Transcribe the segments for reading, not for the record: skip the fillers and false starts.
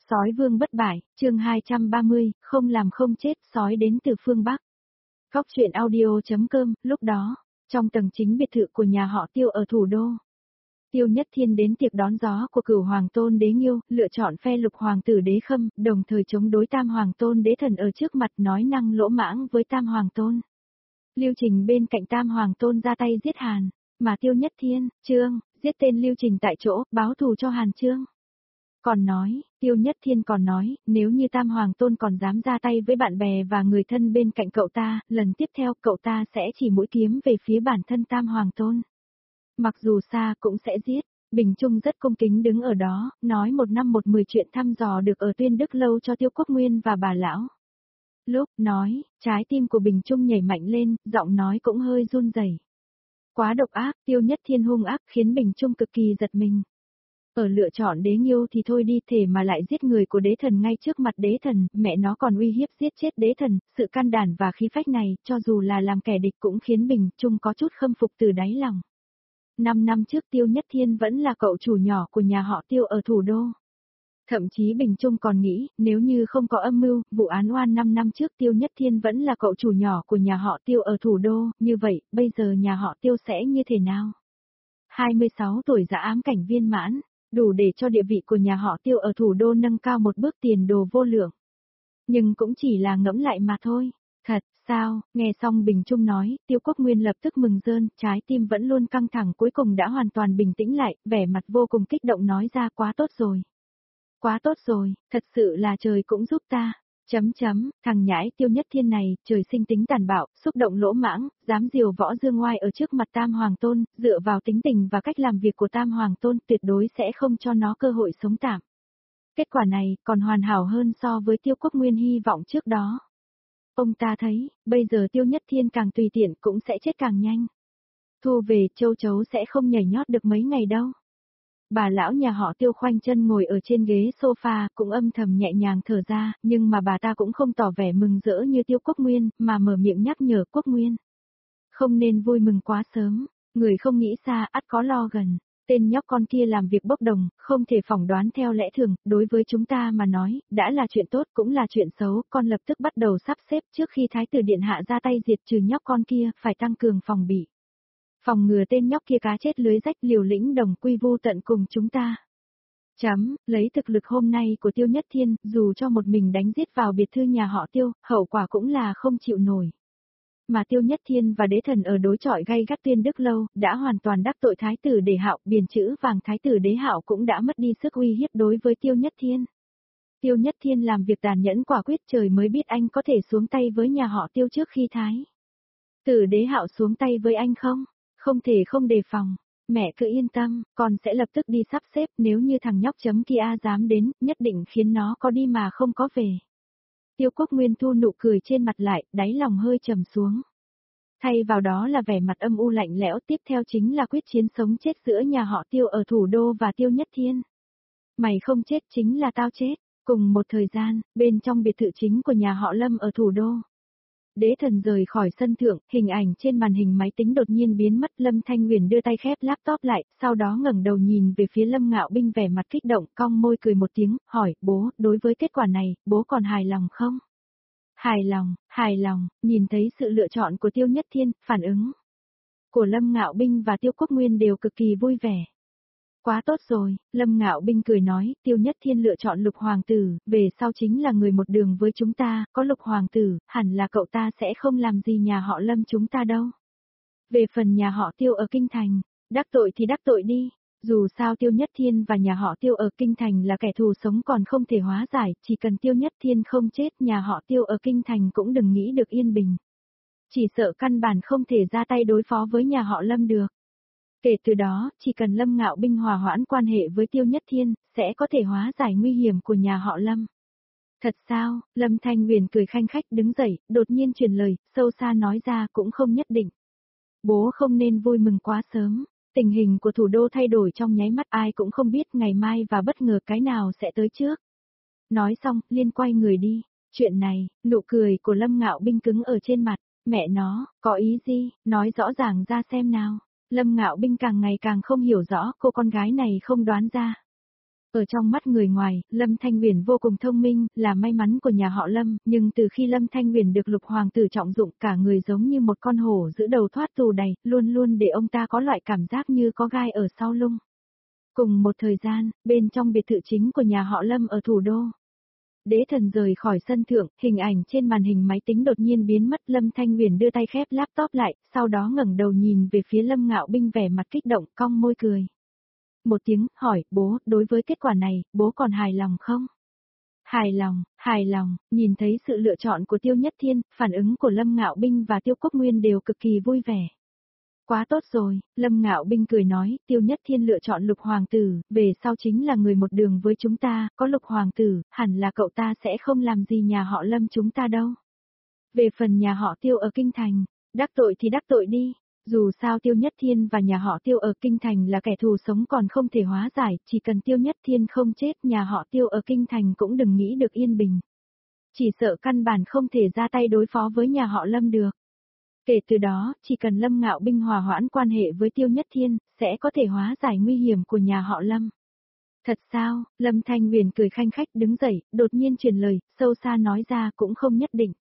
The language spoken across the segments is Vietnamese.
Sói vương bất bại, chương 230, không làm không chết, sói đến từ phương Bắc. Góc truyện audio.com, lúc đó, trong tầng chính biệt thự của nhà họ Tiêu ở thủ đô. Tiêu Nhất Thiên đến tiệc đón gió của Cửu Hoàng Tôn Đế Nghiêu, lựa chọn phe Lục Hoàng tử Đế Khâm, đồng thời chống đối Tam Hoàng Tôn Đế Thần ở trước mặt nói năng lỗ mãng với Tam Hoàng Tôn. Lưu Trình bên cạnh Tam Hoàng Tôn ra tay giết Hàn, mà Tiêu Nhất Thiên, Trương, giết tên Lưu Trình tại chỗ, báo thù cho Hàn Trương. Còn nói, Tiêu Nhất Thiên còn nói, nếu như Tam Hoàng Tôn còn dám ra tay với bạn bè và người thân bên cạnh cậu ta, lần tiếp theo cậu ta sẽ chỉ mũi kiếm về phía bản thân Tam Hoàng Tôn. Mặc dù xa cũng sẽ giết. Bình Trung rất cung kính đứng ở đó, nói 1 năm 10 chuyện thăm dò được ở Tuyên Đức Lâu cho Tiêu Quốc Nguyên và bà lão. Lúc nói, trái tim của Bình Trung nhảy mạnh lên, giọng nói cũng hơi run rẩy. Quá độc ác, Tiêu Nhất Thiên hung ác khiến Bình Trung cực kỳ giật mình. Ở lựa chọn Đế Nghiêu thì thôi đi, thể mà lại giết người của Đế Thần ngay trước mặt Đế Thần, mẹ nó còn uy hiếp giết chết Đế Thần, sự can đảm và khí phách này, cho dù là làm kẻ địch cũng khiến Bình Trung có chút khâm phục từ đáy lòng. 5 năm trước Tiêu Nhất Thiên vẫn là cậu chủ nhỏ của nhà họ Tiêu ở thủ đô. Thậm chí Bình Trung còn nghĩ, nếu như không có âm mưu, vụ án oan 5 năm trước Tiêu Nhất Thiên vẫn là cậu chủ nhỏ của nhà họ Tiêu ở thủ đô, như vậy, bây giờ nhà họ Tiêu sẽ như thế nào? 26 tuổi dã ám cảnh viên mãn, đủ để cho địa vị của nhà họ Tiêu ở thủ đô nâng cao một bước tiền đồ vô lượng. Nhưng cũng chỉ là ngẫm lại mà thôi. Thật, sao? Nghe xong Bình Trung nói, Tiêu Quốc Nguyên lập tức mừng rơn, trái tim vẫn luôn căng thẳng cuối cùng đã hoàn toàn bình tĩnh lại, vẻ mặt vô cùng kích động nói ra quá tốt rồi. Quá tốt rồi, thật sự là trời cũng giúp ta. Thằng nhãi Tiêu Nhất Thiên này, trời sinh tính tàn bạo, xúc động lỗ mãng, dám diều võ dương ngoai ở trước mặt Tam Hoàng Tôn, dựa vào tính tình và cách làm việc của Tam Hoàng Tôn tuyệt đối sẽ không cho nó cơ hội sống tạm. Kết quả này còn hoàn hảo hơn so với Tiêu Quốc Nguyên hy vọng trước đó. Ông ta thấy, bây giờ Tiêu Nhất Thiên càng tùy tiện cũng sẽ chết càng nhanh. Thu về châu chấu sẽ không nhảy nhót được mấy ngày đâu. Bà lão nhà họ Tiêu khoanh chân ngồi ở trên ghế sofa, cũng âm thầm nhẹ nhàng thở ra, nhưng mà bà ta cũng không tỏ vẻ mừng rỡ như Tiêu Quốc Nguyên, mà mở miệng nhắc nhở Quốc Nguyên. Không nên vui mừng quá sớm, người không nghĩ xa, ắt có lo gần. Tên nhóc con kia làm việc bốc đồng, không thể phỏng đoán theo lẽ thường, đối với chúng ta mà nói, đã là chuyện tốt cũng là chuyện xấu, con lập tức bắt đầu sắp xếp trước khi Thái tử Điện Hạ ra tay diệt trừ nhóc con kia, phải tăng cường phòng bị. Phòng ngừa tên nhóc kia cá chết lưới rách liều lĩnh đồng quy vu tận cùng chúng ta. Lấy thực lực hôm nay của Tiêu Nhất Thiên, dù cho một mình đánh giết vào biệt thư nhà họ Tiêu, hậu quả cũng là không chịu nổi. Mà Tiêu Nhất Thiên và Đế Thần ở đối chọi gay gắt Tuyên Đức Lâu, đã hoàn toàn đắc tội Thái tử Đế Hạo, biển chữ vàng Thái tử Đế Hạo cũng đã mất đi sức uy hiếp đối với Tiêu Nhất Thiên. Tiêu Nhất Thiên làm việc tàn nhẫn quả quyết, trời mới biết anh có thể xuống tay với nhà họ Tiêu trước khi Thái tử Đế Hạo xuống tay với anh không? Không thể không đề phòng. Mẹ cứ yên tâm, con sẽ lập tức đi sắp xếp, nếu như thằng nhóc kia dám đến, nhất định khiến nó có đi mà không có về. Tiêu Quốc Nguyên thu nụ cười trên mặt lại, đáy lòng hơi trầm xuống. Thay vào đó là vẻ mặt âm u lạnh lẽo, tiếp theo chính là quyết chiến sống chết giữa nhà họ Tiêu ở thủ đô và Tiêu Nhất Thiên. Mày không chết chính là tao chết. Cùng một thời gian, bên trong biệt thự chính của nhà họ Lâm ở thủ đô. Đế Thần rời khỏi sân thượng, hình ảnh trên màn hình máy tính đột nhiên biến mất. Lâm Thanh Huyền đưa tay khép laptop lại, sau đó ngẩng đầu nhìn về phía Lâm Ngạo Binh vẻ mặt kích động, cong môi cười một tiếng, hỏi, bố, đối với kết quả này, bố còn hài lòng không? Hài lòng, nhìn thấy sự lựa chọn của Tiêu Nhất Thiên, phản ứng của Lâm Ngạo Binh và Tiêu Quốc Nguyên đều cực kỳ vui vẻ. Quá tốt rồi, Lâm Ngạo Binh cười nói, Tiêu Nhất Thiên lựa chọn Lục Hoàng tử, về sau chính là người một đường với chúng ta, có Lục Hoàng tử, hẳn là cậu ta sẽ không làm gì nhà họ Lâm chúng ta đâu. Về phần nhà họ Tiêu ở Kinh Thành, đắc tội thì đắc tội đi, dù sao Tiêu Nhất Thiên và nhà họ Tiêu ở Kinh Thành là kẻ thù sống còn không thể hóa giải, chỉ cần Tiêu Nhất Thiên không chết nhà họ Tiêu ở Kinh Thành cũng đừng nghĩ được yên bình. Chỉ sợ căn bản không thể ra tay đối phó với nhà họ Lâm được. Kể từ đó, chỉ cần Lâm Ngạo Binh hòa hoãn quan hệ với Tiêu Nhất Thiên, sẽ có thể hóa giải nguy hiểm của nhà họ Lâm. Thật sao? Lâm Thanh Huyền cười khanh khách đứng dậy, đột nhiên truyền lời, sâu xa nói ra cũng không nhất định. Bố không nên vui mừng quá sớm, tình hình của thủ đô thay đổi trong nháy mắt, ai cũng không biết ngày mai và bất ngờ cái nào sẽ tới trước. Nói xong, Liên quay người đi. Chuyện này, nụ cười của Lâm Ngạo Binh cứng ở trên mặt, mẹ nó, có ý gì, nói rõ ràng ra xem nào. Lâm Ngạo Binh càng ngày càng không hiểu rõ, cô con gái này không đoán ra. Ở trong mắt người ngoài, Lâm Thanh Huyền vô cùng thông minh, là may mắn của nhà họ Lâm, nhưng từ khi Lâm Thanh Huyền được Lục Hoàng tử trọng dụng, cả người giống như một con hổ giữ đầu thoát tù đầy, luôn luôn để ông ta có loại cảm giác như có gai ở sau lưng. Cùng một thời gian, bên trong biệt thự chính của nhà họ Lâm ở thủ đô. Đế thần rời khỏi sân thượng, hình ảnh trên màn hình máy tính đột nhiên biến mất. Lâm Thanh Huyền đưa tay khép laptop lại, sau đó ngẩng đầu nhìn về phía Lâm Ngạo Binh vẻ mặt kích động, cong môi cười. Một tiếng, hỏi, bố, đối với kết quả này, bố còn hài lòng không? Hài lòng, nhìn thấy sự lựa chọn của Tiêu Nhất Thiên, phản ứng của Lâm Ngạo Binh và Tiêu Quốc Nguyên đều cực kỳ vui vẻ. Quá tốt rồi, Lâm Ngạo Binh cười nói, Tiêu Nhất Thiên lựa chọn Lục Hoàng tử, về sau chính là người một đường với chúng ta, có Lục Hoàng tử, hẳn là cậu ta sẽ không làm gì nhà họ Lâm chúng ta đâu. Về phần nhà họ Tiêu ở Kinh Thành, đắc tội thì đắc tội đi, dù sao Tiêu Nhất Thiên và nhà họ Tiêu ở Kinh Thành là kẻ thù sống còn không thể hóa giải, chỉ cần Tiêu Nhất Thiên không chết nhà họ Tiêu ở Kinh Thành cũng đừng nghĩ được yên bình. Chỉ sợ căn bản không thể ra tay đối phó với nhà họ Lâm được. Kể từ đó, chỉ cần Lâm Ngạo Binh hòa hoãn quan hệ với Tiêu Nhất Thiên, sẽ có thể hóa giải nguy hiểm của nhà họ Lâm. Thật sao, Lâm Thanh Huyền cười khanh khách đứng dậy, đột nhiên truyền lời, sâu xa nói ra cũng không nhất định.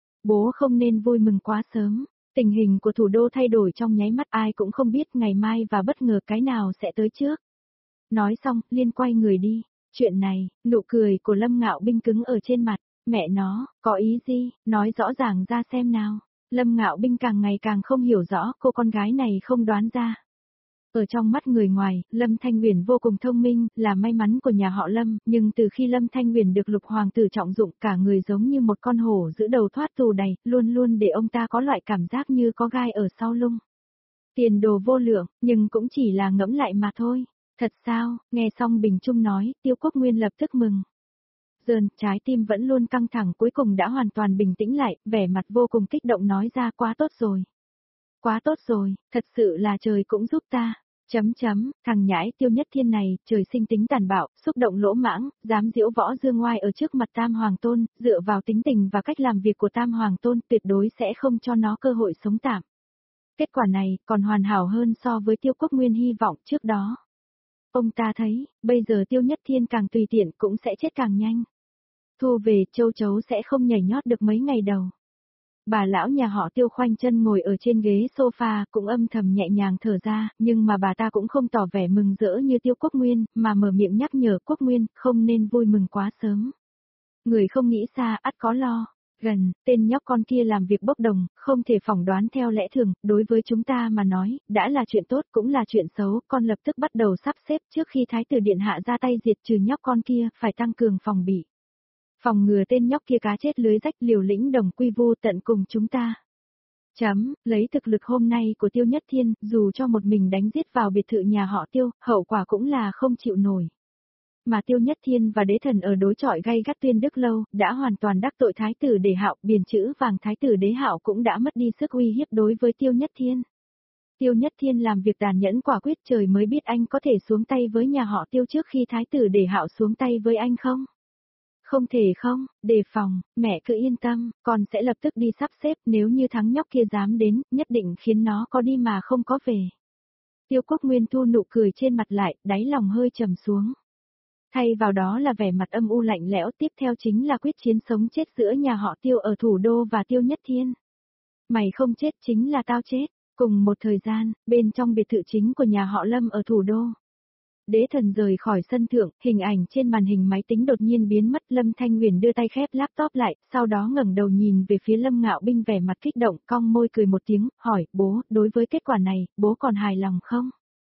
Bố không nên vui mừng quá sớm, tình hình của thủ đô thay đổi trong nháy mắt ai cũng không biết ngày mai và bất ngờ cái nào sẽ tới trước. Nói xong, liên quay người đi, chuyện này, nụ cười của Lâm Ngạo Binh cứng ở trên mặt, mẹ nó, có ý gì, nói rõ ràng ra xem nào. Lâm Ngạo Binh càng ngày càng không hiểu rõ, cô con gái này không đoán ra. Ở trong mắt người ngoài, Lâm Thanh Huyền vô cùng thông minh, là may mắn của nhà họ Lâm, nhưng từ khi Lâm Thanh Huyền được Lục Hoàng tử trọng dụng, cả người giống như một con hổ giữ đầu thoát tù đầy, luôn luôn để ông ta có loại cảm giác như có gai ở sau lưng. Tiền đồ vô lượng, nhưng cũng chỉ là ngẫm lại mà thôi. Thật sao, nghe xong Bình Trung nói, Tiêu Quốc Nguyên lập tức mừng. Dơn, trái tim vẫn luôn căng thẳng cuối cùng đã hoàn toàn bình tĩnh lại, vẻ mặt vô cùng kích động nói ra quá tốt rồi. Quá tốt rồi, thật sự là trời cũng giúp ta. Thằng nhãi Tiêu Nhất Thiên này, trời sinh tính tàn bạo, xúc động lỗ mãng, dám diễu võ dương ngoai ở trước mặt Tam Hoàng Tôn, dựa vào tính tình và cách làm việc của Tam Hoàng Tôn tuyệt đối sẽ không cho nó cơ hội sống tạm. Kết quả này còn hoàn hảo hơn so với Tiêu Quốc Nguyên hy vọng trước đó. Ông ta thấy, bây giờ Tiêu Nhất Thiên càng tùy tiện cũng sẽ chết càng nhanh. Thu về, châu chấu sẽ không nhảy nhót được mấy ngày đầu. Bà lão nhà họ Tiêu khoanh chân ngồi ở trên ghế sofa, cũng âm thầm nhẹ nhàng thở ra, nhưng mà bà ta cũng không tỏ vẻ mừng rỡ như Tiêu Quốc Nguyên, mà mở miệng nhắc nhở Quốc Nguyên, không nên vui mừng quá sớm. Người không nghĩ xa, ắt có lo. Gần, tên nhóc con kia làm việc bốc đồng, không thể phỏng đoán theo lẽ thường, đối với chúng ta mà nói, đã là chuyện tốt cũng là chuyện xấu, con lập tức bắt đầu sắp xếp trước khi Thái tử Điện Hạ ra tay diệt trừ nhóc con kia, phải tăng cường phòng bị. Phòng ngừa tên nhóc kia cá chết lưới rách liều lĩnh đồng quy vu tận cùng chúng ta. Lấy thực lực hôm nay của Tiêu Nhất Thiên, dù cho một mình đánh giết vào biệt thự nhà họ Tiêu, hậu quả cũng là không chịu nổi. Mà Tiêu Nhất Thiên và đế thần ở đối chọi gay gắt Tuyên Đức Lâu, đã hoàn toàn đắc tội Thái tử Đế Hạo, biển chữ vàng Thái tử Đế Hạo cũng đã mất đi sức uy hiếp đối với Tiêu Nhất Thiên. Tiêu Nhất Thiên làm việc tàn nhẫn quả quyết, trời mới biết anh có thể xuống tay với nhà họ Tiêu trước khi Thái tử Đế Hạo xuống tay với anh không? Không thể không, đề phòng, mẹ cứ yên tâm, con sẽ lập tức đi sắp xếp, nếu như thằng nhóc kia dám đến, nhất định khiến nó có đi mà không có về. Tiêu Quốc Nguyên thu nụ cười trên mặt lại, đáy lòng hơi trầm xuống. Thay vào đó là vẻ mặt âm u lạnh lẽo, tiếp theo chính là quyết chiến sống chết giữa nhà họ Tiêu ở thủ đô và Tiêu Nhất Thiên. Mày không chết chính là tao chết. Cùng một thời gian, bên trong biệt thự chính của nhà họ Lâm ở thủ đô. Đế thần rời khỏi sân thượng, hình ảnh trên màn hình máy tính đột nhiên biến mất. Lâm Thanh Huyền đưa tay khép laptop lại, sau đó ngẩng đầu nhìn về phía Lâm Ngạo Binh vẻ mặt kích động, cong môi cười một tiếng, hỏi, bố, đối với kết quả này, bố còn hài lòng không?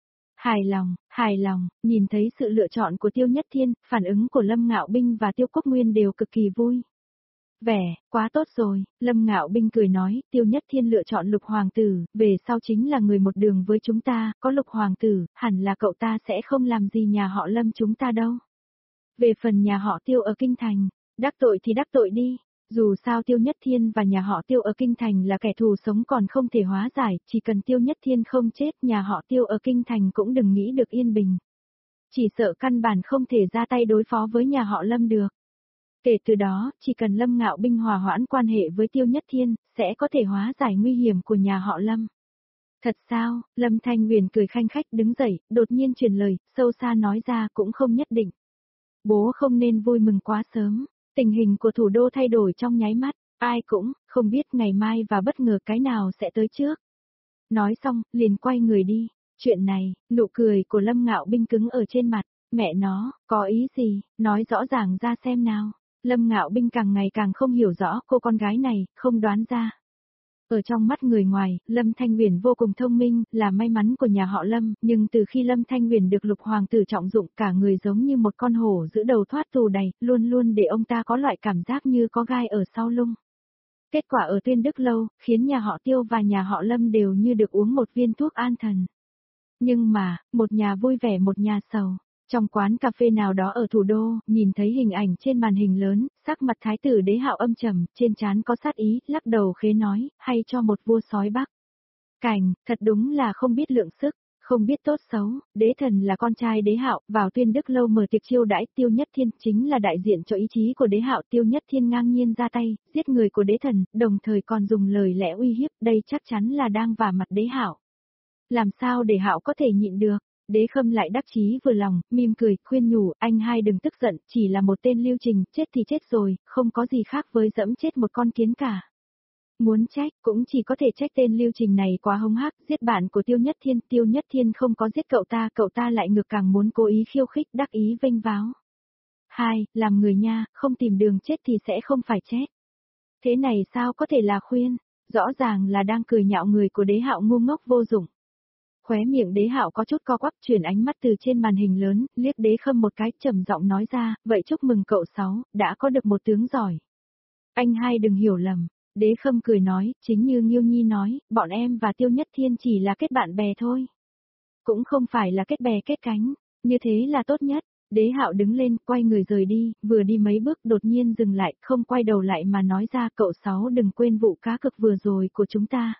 Hài lòng, nhìn thấy sự lựa chọn của Tiêu Nhất Thiên, phản ứng của Lâm Ngạo Binh và Tiêu Quốc Nguyên đều cực kỳ vui. Quá tốt rồi, Lâm Ngạo Binh cười nói, Tiêu Nhất Thiên lựa chọn Lục Hoàng tử, về sau chính là người một đường với chúng ta, có Lục Hoàng tử, hẳn là cậu ta sẽ không làm gì nhà họ Lâm chúng ta đâu. Về phần nhà họ Tiêu ở Kinh Thành, đắc tội thì đắc tội đi, dù sao Tiêu Nhất Thiên và nhà họ Tiêu ở Kinh Thành là kẻ thù sống còn không thể hóa giải, chỉ cần Tiêu Nhất Thiên không chết nhà họ Tiêu ở Kinh Thành cũng đừng nghĩ được yên bình. Chỉ sợ căn bản không thể ra tay đối phó với nhà họ Lâm được. Kể từ đó, chỉ cần Lâm Ngạo Binh hòa hoãn quan hệ với Tiêu Nhất Thiên, sẽ có thể hóa giải nguy hiểm của nhà họ Lâm. Thật sao, Lâm Thanh Huyền cười khanh khách đứng dậy, đột nhiên truyền lời, sâu xa nói ra cũng không nhất định. Bố không nên vui mừng quá sớm, tình hình của thủ đô thay đổi trong nháy mắt, ai cũng không biết ngày mai và bất ngờ cái nào sẽ tới trước. Nói xong, liền quay người đi. Chuyện này, nụ cười của Lâm Ngạo Binh cứng ở trên mặt. Mẹ nó, có ý gì, nói rõ ràng ra xem nào. Lâm Ngạo Binh càng ngày càng không hiểu rõ cô con gái này, không đoán ra. Ở trong mắt người ngoài, Lâm Thanh Huyền vô cùng thông minh, là may mắn của nhà họ Lâm, nhưng từ khi Lâm Thanh Huyền được Lục Hoàng tử trọng dụng, cả người giống như một con hổ giữ đầu thoát tù đầy, luôn luôn để ông ta có loại cảm giác như có gai ở sau lưng. Kết quả ở Tuyên Đức Lâu, khiến nhà họ Tiêu và nhà họ Lâm đều như được uống một viên thuốc an thần. Nhưng mà, một nhà vui vẻ một nhà sầu. Trong quán cà phê nào đó ở thủ đô, nhìn thấy hình ảnh trên màn hình lớn, sắc mặt thái tử Đế Hạo âm trầm, trên trán có sát ý, lắc đầu khế nói, hay cho một vua sói Bắc. Cảnh, thật đúng là không biết lượng sức, không biết tốt xấu, Đế Thần là con trai Đế Hạo, vào Tuyên Đức Lâu mở tiệc chiêu đãi, Tiêu Nhất Thiên chính là đại diện cho ý chí của Đế Hạo, Tiêu Nhất Thiên ngang nhiên ra tay, giết người của Đế Thần, đồng thời còn dùng lời lẽ uy hiếp, đây chắc chắn là đang vả mặt Đế Hạo. Làm sao để Hạo có thể nhịn được? Đế Khâm lại đắc chí vừa lòng, mỉm cười, khuyên nhủ, anh hai đừng tức giận, chỉ là một tên Lưu Trình, chết thì chết rồi, không có gì khác với dẫm chết một con kiến cả. Muốn trách, cũng chỉ có thể trách tên Lưu Trình này quá hung hăng, giết bạn của Tiêu Nhất Thiên không có giết cậu ta lại ngược càng muốn cố ý khiêu khích, đắc ý vênh váo. Hai, làm người nha, không tìm đường chết thì sẽ không phải chết. Thế này sao có thể là khuyên, rõ ràng là đang cười nhạo người của Đế Hạo ngu ngốc vô dụng. Khóe miệng Đế Hạo có chút co quắp, chuyển ánh mắt từ trên màn hình lớn, liếc Đế Khâm một cái, trầm giọng nói ra, vậy chúc mừng cậu Sáu, đã có được một tướng giỏi. Anh hai đừng hiểu lầm, Đế Khâm cười nói, chính như Nghiêu Nhi nói, bọn em và Tiêu Nhất Thiên chỉ là kết bạn bè thôi. Cũng không phải là kết bè kết cánh, như thế là tốt nhất. Đế Hạo đứng lên, quay người rời đi, vừa đi mấy bước đột nhiên dừng lại, không quay đầu lại mà nói ra, cậu Sáu đừng quên vụ cá cược vừa rồi của chúng ta.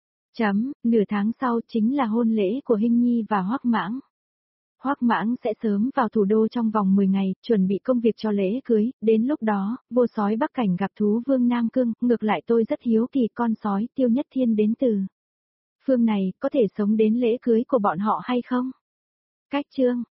Nửa tháng sau chính là hôn lễ của Hinh Nhi và Hoắc Mãng. Hoắc Mãng sẽ sớm vào thủ đô trong vòng 10 ngày, chuẩn bị công việc cho lễ cưới, đến lúc đó, vua sói Bắc Cảnh gặp thú vương Nam Cương, ngược lại tôi rất hiếu kỳ con sói Tiêu Nhất Thiên đến từ phương này, có thể sống đến lễ cưới của bọn họ hay không? Cách chương